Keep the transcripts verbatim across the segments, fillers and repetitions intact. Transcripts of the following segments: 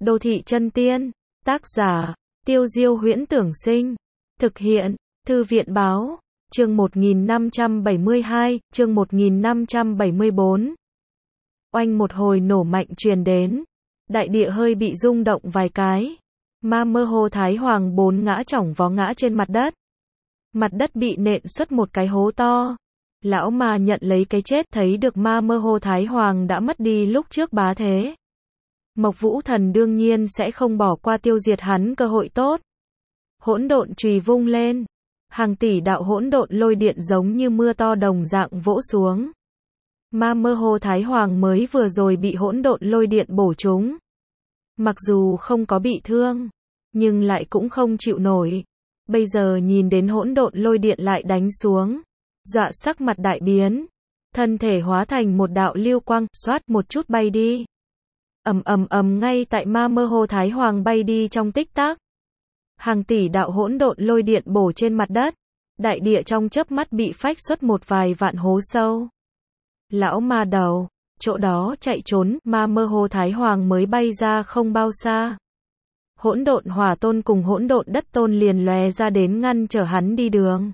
Đô thị chân tiên. Tác giả, Tiêu Diêu Huyễn Tưởng Sinh. Thực hiện, Thư viện Báo. Chương một nghìn năm trăm bảy mươi hai, chương một nghìn năm trăm bảy mươi bốn. Oanh một hồi nổ mạnh truyền đến. Đại địa hơi bị rung động vài cái. Ma Mơ Hồ Thái Hoàng bốn ngã chỏng vó ngã trên mặt đất. Mặt đất bị nện xuất một cái hố to. Lão Ma nhận lấy cái chết, thấy được Ma Mơ Hồ Thái Hoàng đã mất đi lúc trước bá thế. Mộc Vũ Thần đương nhiên sẽ không bỏ qua tiêu diệt hắn cơ hội tốt. Hỗn độn chùy vung lên, hàng tỷ đạo hỗn độn lôi điện giống như mưa to đồng dạng vỗ xuống. Ma Mơ Hồ Thái Hoàng mới vừa rồi bị hỗn độn lôi điện bổ trúng. Mặc dù không có bị thương, nhưng lại cũng không chịu nổi. Bây giờ nhìn đến hỗn độn lôi điện lại đánh xuống, dọa sắc mặt đại biến, thân thể hóa thành một đạo lưu quang, xoát một chút bay đi. Ầm ầm ầm, ngay tại Ma Mơ Hồ Thái Hoàng bay đi trong tích tắc, hàng tỷ đạo hỗn độn lôi điện bổ trên mặt đất, đại địa trong chớp mắt bị phách xuất một vài vạn hố sâu. Lão ma đầu, chỗ đó chạy trốn, Ma Mơ Hồ Thái Hoàng mới bay ra không bao xa. Hỗn độn hỏa tôn cùng hỗn độn đất tôn liền lóe ra đến ngăn trở hắn đi đường.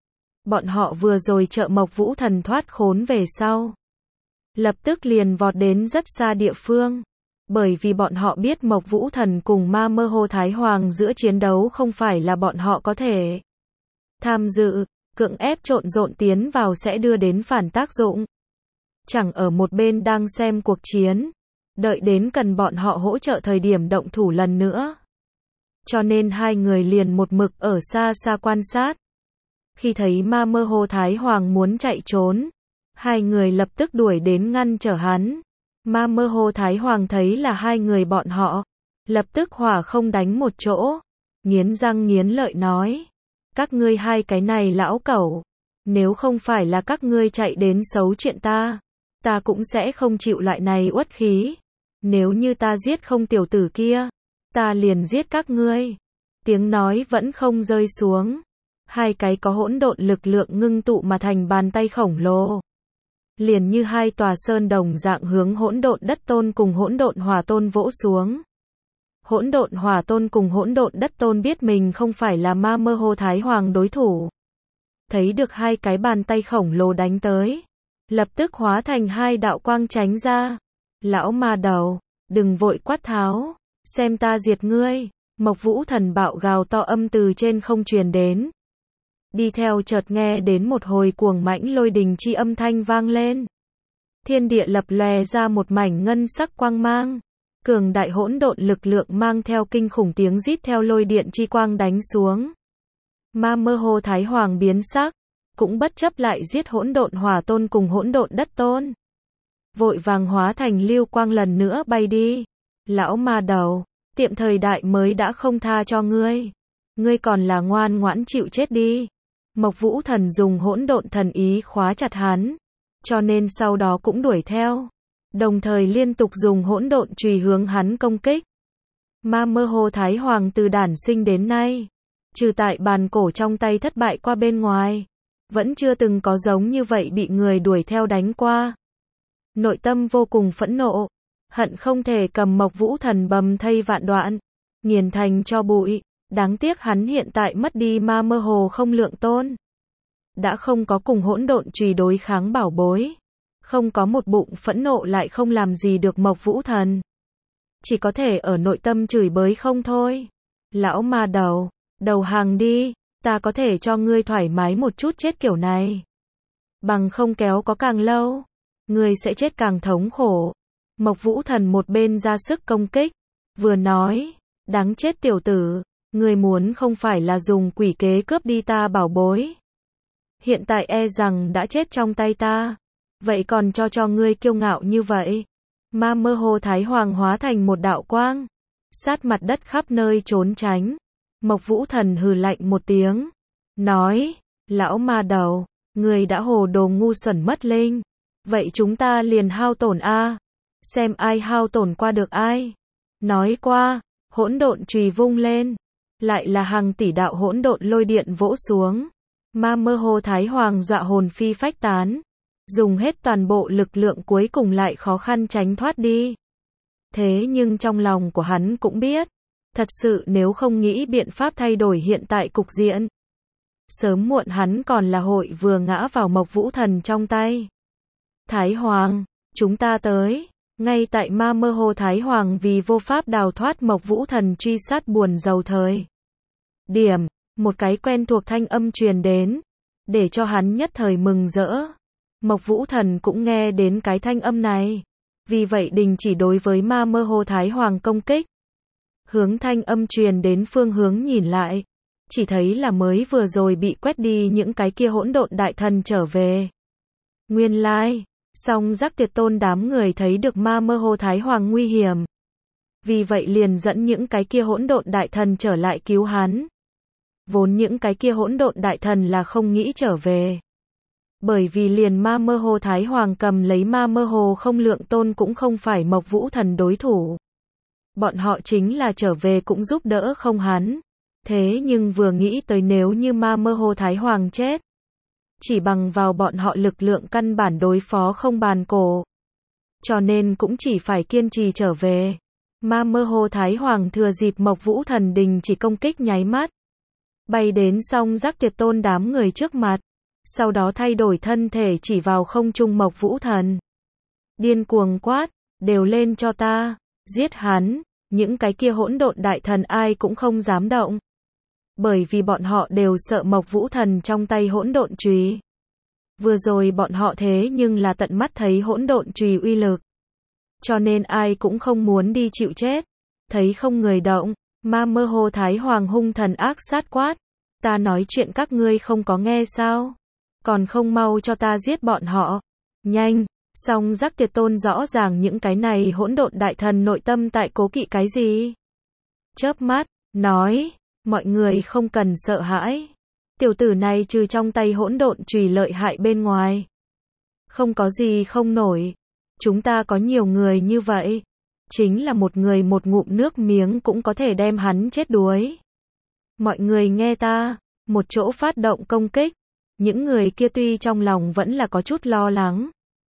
Bọn họ vừa rồi trợ Mộc Vũ Thần thoát khốn về sau, lập tức liền vọt đến rất xa địa phương. Bởi vì bọn họ biết Mộc Vũ Thần cùng Ma Mơ Hồ Thái Hoàng giữa chiến đấu không phải là bọn họ có thể tham dự, cưỡng ép trộn rộn tiến vào sẽ đưa đến phản tác dụng. Chẳng ở một bên đang xem cuộc chiến, đợi đến cần bọn họ hỗ trợ thời điểm động thủ lần nữa. Cho nên hai người liền một mực ở xa xa quan sát. Khi thấy Ma Mơ Hồ Thái Hoàng muốn chạy trốn, hai người lập tức đuổi đến ngăn trở hắn. Ma Mơ Hồ Thái Hoàng thấy là hai người bọn họ, lập tức hỏa không đánh một chỗ, nghiến răng nghiến lợi nói: các ngươi hai cái này lão cẩu, nếu không phải là các ngươi chạy đến xấu chuyện ta, ta cũng sẽ không chịu loại này uất khí. Nếu như ta giết không tiểu tử kia, ta liền giết các ngươi. Tiếng nói vẫn không rơi xuống, hai cái có hỗn độn lực lượng ngưng tụ mà thành bàn tay khổng lồ, liền như hai tòa sơn đồng dạng hướng hỗn độn đất tôn cùng hỗn độn hỏa tôn vỗ xuống. Hỗn độn hỏa tôn cùng hỗn độn đất tôn biết mình không phải là Ma Mơ Hồ Thái Hoàng đối thủ. Thấy được hai cái bàn tay khổng lồ đánh tới, lập tức hóa thành hai đạo quang tránh ra. Lão ma đầu, đừng vội quát tháo, xem ta diệt ngươi. Mộc Vũ Thần bạo gào to âm từ trên không truyền đến. Đi theo chợt nghe đến một hồi cuồng mãnh lôi đình chi âm thanh vang lên. Thiên địa lập lòe ra một mảnh ngân sắc quang mang. Cường đại hỗn độn lực lượng mang theo kinh khủng tiếng rít theo lôi điện chi quang đánh xuống. Ma Mơ Hồ Thái Hoàng biến sắc, cũng bất chấp lại giết hỗn độn hỏa tôn cùng hỗn độn đất tôn. Vội vàng hóa thành lưu quang lần nữa bay đi. Lão ma đầu, tiệm thời đại mới đã không tha cho ngươi. Ngươi còn là ngoan ngoãn chịu chết đi. Mộc Vũ Thần dùng hỗn độn thần ý khóa chặt hắn, cho nên sau đó cũng đuổi theo, đồng thời liên tục dùng hỗn độn chùy hướng hắn công kích. Ma Mơ Hồ Thái Hoàng từ đản sinh đến nay, trừ tại bàn cổ trong tay thất bại qua bên ngoài, vẫn chưa từng có giống như vậy bị người đuổi theo đánh qua. Nội tâm vô cùng phẫn nộ, hận không thể cầm Mộc Vũ Thần bầm thây vạn đoạn, nghiền thành cho bụi. Đáng tiếc hắn hiện tại mất đi Ma Mơ Hồ không lượng tôn, đã không có cùng hỗn độn chùy đối kháng bảo bối, không có một bụng phẫn nộ lại không làm gì được Mộc Vũ Thần, chỉ có thể ở nội tâm chửi bới không thôi. Lão ma đầu, đầu hàng đi, ta có thể cho ngươi thoải mái một chút chết kiểu này, bằng không kéo có càng lâu, ngươi sẽ chết càng thống khổ. Mộc Vũ Thần một bên ra sức công kích, vừa nói: đáng chết tiểu tử, ngươi muốn không phải là dùng quỷ kế cướp đi ta bảo bối, hiện tại e rằng đã chết trong tay ta, vậy còn cho cho ngươi kiêu ngạo như vậy. Ma Mơ Hồ Thái Hoàng hóa thành một đạo quang, sát mặt đất khắp nơi trốn tránh. Mộc Vũ Thần hừ lạnh một tiếng, nói: lão ma đầu, ngươi đã hồ đồ ngu xuẩn mất linh, vậy chúng ta liền hao tổn a, xem ai hao tổn qua được ai. Nói qua, hỗn độn chùy vung lên, lại là hàng tỷ đạo hỗn độn lôi điện vỗ xuống. Ma Mơ Hồ Thái Hoàng dọa hồn phi phách tán, dùng hết toàn bộ lực lượng cuối cùng lại khó khăn tránh thoát đi. Thế nhưng trong lòng của hắn cũng biết, thật sự nếu không nghĩ biện pháp thay đổi hiện tại cục diện, sớm muộn hắn còn là hội vừa ngã vào Mộc Vũ Thần trong tay. Thái Hoàng, chúng ta tới. Ngay tại Ma Mơ Hồ Thái Hoàng vì vô pháp đào thoát Mộc Vũ Thần truy sát buồn rầu thời điểm, một cái quen thuộc thanh âm truyền đến, để cho hắn nhất thời mừng rỡ. Mộc Vũ Thần cũng nghe đến cái thanh âm này, vì vậy đình chỉ đối với Ma Mơ Hồ Thái Hoàng công kích. Hướng thanh âm truyền đến phương hướng nhìn lại, chỉ thấy là mới vừa rồi bị quét đi những cái kia hỗn độn đại thần trở về. Nguyên lai, song Giác Tuyệt Tôn đám người thấy được Ma Mơ Hồ Thái Hoàng nguy hiểm, vì vậy liền dẫn những cái kia hỗn độn đại thần trở lại cứu hắn. Vốn những cái kia hỗn độn đại thần là không nghĩ trở về, bởi vì liền Ma Mơ Hồ Thái Hoàng cầm lấy Ma Mơ Hồ Không Lượng Tôn cũng không phải Mộc Vũ Thần đối thủ. Bọn họ chính là trở về cũng giúp đỡ không hắn. Thế nhưng vừa nghĩ tới nếu như Ma Mơ Hồ Thái Hoàng chết, chỉ bằng vào bọn họ lực lượng căn bản đối phó không bàn cổ, cho nên cũng chỉ phải kiên trì trở về. Ma Mơ Hồ Thái Hoàng thừa dịp Mộc Vũ Thần đình chỉ công kích nháy mắt, bay đến song Giác Tuyệt Tôn đám người trước mặt, sau đó thay đổi thân thể chỉ vào không trung Mộc Vũ Thần. Điên cuồng quát, đều lên cho ta, giết hắn. Những cái kia hỗn độn đại thần ai cũng không dám động, bởi vì bọn họ đều sợ Mộc Vũ Thần trong tay hỗn độn chùy. Vừa rồi bọn họ thế nhưng là tận mắt thấy hỗn độn chùy uy lực, cho nên ai cũng không muốn đi chịu chết. Thấy không người động, Ma Mơ Hồ Thái Hoàng hung thần ác sát quát, ta nói chuyện các ngươi không có nghe sao? Còn không mau cho ta giết bọn họ. Nhanh. Song Giác Tuyệt Tôn rõ ràng những cái này hỗn độn đại thần nội tâm tại cố kỵ cái gì. Chớp mắt, nói, mọi người không cần sợ hãi. Tiểu tử này trừ trong tay hỗn độn chùy lợi hại bên ngoài, không có gì không nổi. Chúng ta có nhiều người như vậy, chính là một người một ngụm nước miếng cũng có thể đem hắn chết đuối. Mọi người nghe ta, một chỗ phát động công kích. Những người kia tuy trong lòng vẫn là có chút lo lắng,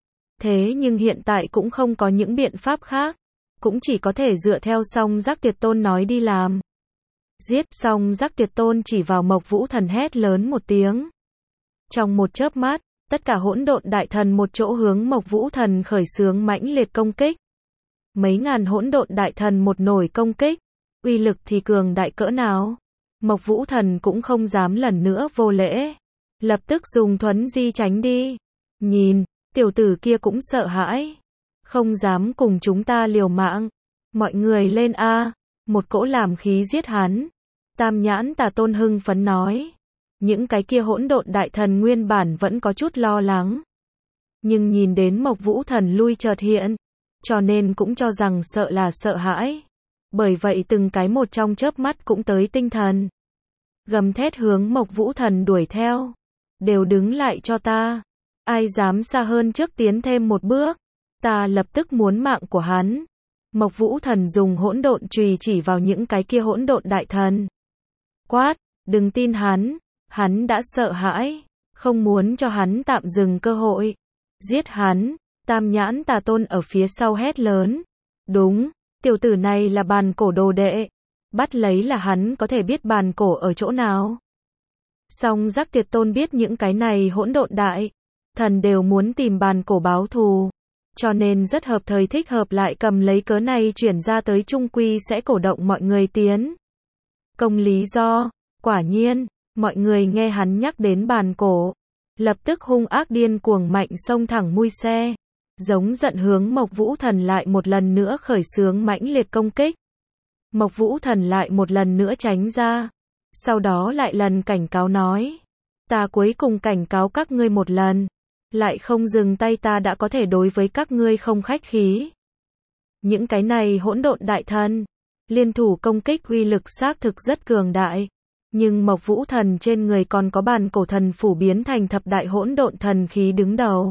thế nhưng hiện tại cũng không có những biện pháp khác, cũng chỉ có thể dựa theo song Giác Tuyệt Tôn nói đi làm. Giết. Song Giác Tuyệt Tôn chỉ vào Mộc Vũ Thần hét lớn một tiếng. Trong một chớp mắt, tất cả hỗn độn đại thần một chỗ hướng Mộc Vũ Thần khởi xướng mãnh liệt công kích. Mấy ngàn hỗn độn đại thần một nổi công kích, uy lực thì cường đại cỡ nào. Mộc Vũ Thần cũng không dám lần nữa vô lễ, lập tức dùng thuấn di tránh đi. Nhìn, tiểu tử kia cũng sợ hãi, không dám cùng chúng ta liều mạng. Mọi người lên a, một cỗ làm khí giết hắn. Tam Nhãn Tà Tôn hưng phấn nói. Những cái kia hỗn độn đại thần nguyên bản vẫn có chút lo lắng, nhưng nhìn đến Mộc Vũ Thần lui chợt hiện, cho nên cũng cho rằng sợ là sợ hãi. Bởi vậy từng cái một trong chớp mắt cũng tới tinh thần, gầm thét hướng Mộc Vũ Thần đuổi theo. Đều đứng lại cho ta. Ai dám xa hơn trước tiến thêm một bước, ta lập tức muốn mạng của hắn. Mộc Vũ Thần dùng hỗn độn chùy chỉ vào những cái kia hỗn độn đại thần. Quát, đừng tin hắn, hắn đã sợ hãi, không muốn cho hắn tạm dừng cơ hội. Giết hắn. Tam Nhãn Tà Tôn ở phía sau hét lớn. Đúng, tiểu tử này là bàn cổ đồ đệ, bắt lấy là hắn có thể biết bàn cổ ở chỗ nào. Song Giác Tuyệt Tôn biết những cái này hỗn độn đại thần đều muốn tìm bàn cổ báo thù, cho nên rất hợp thời thích hợp lại cầm lấy cớ này chuyển ra tới trung quy sẽ cổ động mọi người tiến công lý do. Quả nhiên, mọi người nghe hắn nhắc đến bàn cổ, lập tức hung ác điên cuồng mạnh xông thẳng mui xe, giống giận hướng Mộc Vũ Thần lại một lần nữa khởi xướng mãnh liệt công kích. Mộc Vũ Thần lại một lần nữa tránh ra, sau đó lại lần cảnh cáo nói, ta cuối cùng cảnh cáo các ngươi một lần, lại không dừng tay ta đã có thể đối với các ngươi không khách khí. Những cái này hỗn độn đại thần, liên thủ công kích uy lực xác thực rất cường đại, nhưng Mộc Vũ Thần trên người còn có bàn cổ thần phủ biến thành thập đại hỗn độn thần khí đứng đầu.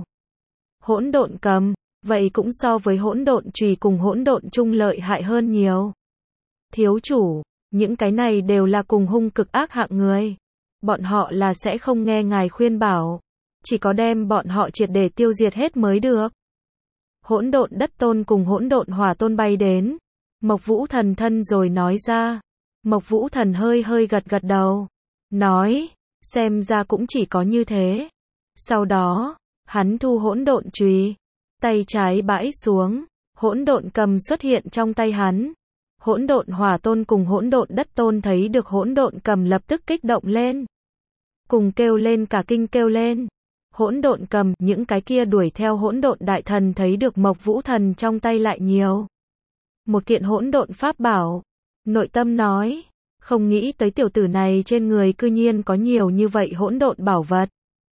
Hỗn độn cầm, vậy cũng so với hỗn độn chùy cùng hỗn độn chung lợi hại hơn nhiều. Thiếu chủ, những cái này đều là cùng hung cực ác hạng người, bọn họ là sẽ không nghe ngài khuyên bảo, chỉ có đem bọn họ triệt để tiêu diệt hết mới được. Hỗn độn đất tôn cùng hỗn độn hỏa tôn bay đến. Mộc Vũ Thần thân rồi nói ra. Mộc Vũ Thần hơi hơi gật gật đầu. Nói, xem ra cũng chỉ có như thế. Sau đó, hắn thu hỗn độn chùy, tay trái bãi xuống, hỗn độn cầm xuất hiện trong tay hắn. Hỗn độn hỏa tôn cùng hỗn độn đất tôn thấy được hỗn độn cầm lập tức kích động lên. Cùng kêu lên cả kinh kêu lên. Hỗn độn cầm, những cái kia đuổi theo hỗn độn đại thần thấy được Mộc Vũ Thần trong tay lại nhiều. Một kiện hỗn độn pháp bảo. Nội tâm nói, không nghĩ tới tiểu tử này trên người cư nhiên có nhiều như vậy hỗn độn bảo vật.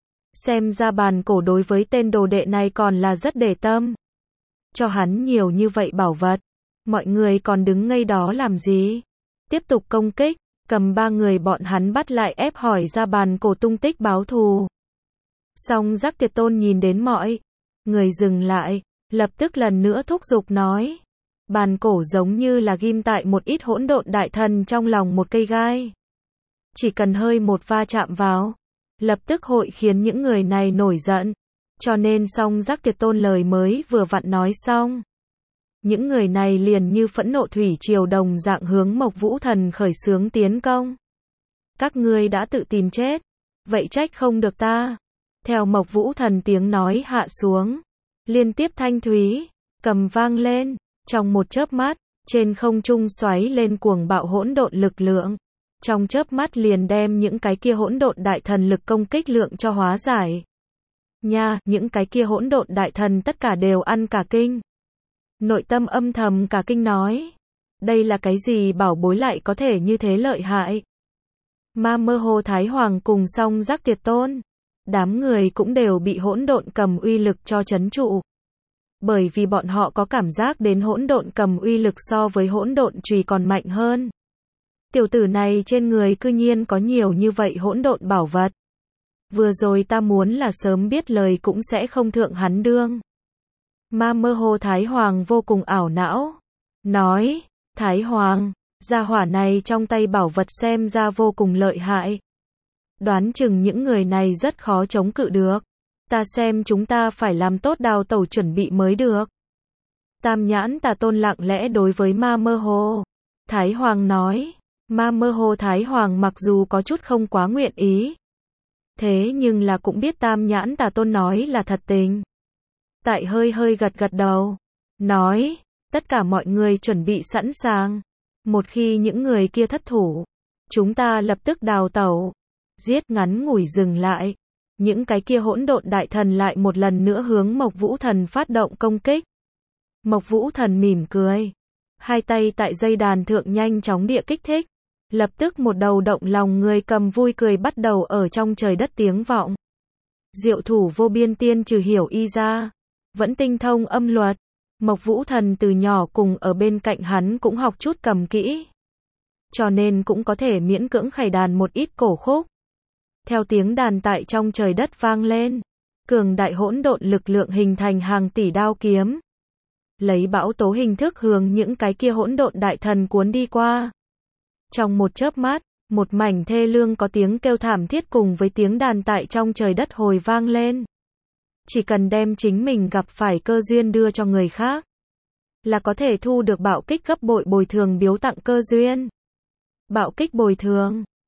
Xem ra bàn cổ đối với tên đồ đệ này còn là rất để tâm. Cho hắn nhiều như vậy bảo vật. Mọi người còn đứng ngây đó làm gì? Tiếp tục công kích, cầm ba người bọn hắn bắt lại ép hỏi ra bàn cổ tung tích báo thù. Song Giác Tiệt Tôn nhìn đến mọi người dừng lại, lập tức lần nữa thúc giục nói. Bàn cổ giống như là ghim tại một ít hỗn độn đại thần trong lòng một cây gai. Chỉ cần hơi một va chạm vào, lập tức hội khiến những người này nổi giận. Cho nên Song Giác Tiệt Tôn lời mới vừa vặn nói xong. Những người này liền như phẫn nộ thủy triều đồng dạng hướng Mộc Vũ Thần khởi xướng tiến công. Các ngươi đã tự tìm chết, vậy trách không được ta. Theo Mộc Vũ Thần tiếng nói hạ xuống, liên tiếp thanh thúy, cầm vang lên, trong một chớp mắt, trên không trung xoáy lên cuồng bạo hỗn độn lực lượng. Trong chớp mắt liền đem những cái kia hỗn độn đại thần lực công kích lượng cho hóa giải. Nha, những cái kia hỗn độn đại thần tất cả đều ăn cả kinh. Nội tâm âm thầm cả kinh nói, đây là cái gì bảo bối lại có thể như thế lợi hại. Ma Mơ Hồ Thái Hoàng cùng Song Giác Tiệt Tôn, đám người cũng đều bị hỗn độn cầm uy lực cho trấn trụ. Bởi vì bọn họ có cảm giác đến hỗn độn cầm uy lực so với hỗn độn chùy còn mạnh hơn. Tiểu tử này trên người cư nhiên có nhiều như vậy hỗn độn bảo vật. Vừa rồi ta muốn là sớm biết lời cũng sẽ không thượng hắn đương. Ma Mơ Hồ Thái Hoàng vô cùng ảo não. Nói, Thái Hoàng, gia hỏa này trong tay bảo vật xem ra vô cùng lợi hại. Đoán chừng những người này rất khó chống cự được. Ta xem chúng ta phải làm tốt đào tẩu chuẩn bị mới được. Tam Nhãn Tà Tôn lặng lẽ đối với Ma Mơ Hồ Thái Hoàng nói. Ma Mơ Hồ Thái Hoàng mặc dù có chút không quá nguyện ý. Thế nhưng là cũng biết Tam Nhãn Tà Tôn nói là thật tình. Tại hơi hơi gật gật đầu. Nói, tất cả mọi người chuẩn bị sẵn sàng. Một khi những người kia thất thủ, chúng ta lập tức đào tẩu. Giết ngắn ngủi dừng lại. Những cái kia hỗn độn đại thần lại một lần nữa hướng Mộc Vũ Thần phát động công kích. Mộc Vũ Thần mỉm cười. Hai tay tại dây đàn thượng nhanh chóng địa kích thích. Lập tức một đầu động lòng người cầm vui cười bắt đầu ở trong trời đất tiếng vọng. Diệu thủ vô biên tiên trừ hiểu y ra. Vẫn tinh thông âm luật. Mộc Vũ Thần từ nhỏ cùng ở bên cạnh hắn cũng học chút cầm kỹ. Cho nên cũng có thể miễn cưỡng khải đàn một ít cổ khúc. Theo tiếng đàn tại trong trời đất vang lên. Cường đại hỗn độn lực lượng hình thành hàng tỷ đao kiếm. Lấy bão tố hình thức hướng những cái kia hỗn độn đại thần cuốn đi qua. Trong một chớp mắt, một mảnh thê lương có tiếng kêu thảm thiết cùng với tiếng đàn tại trong trời đất hồi vang lên. Chỉ cần đem chính mình gặp phải cơ duyên đưa cho người khác, là có thể thu được bạo kích gấp bội bồi thường biếu tặng cơ duyên. Bạo kích bồi thường,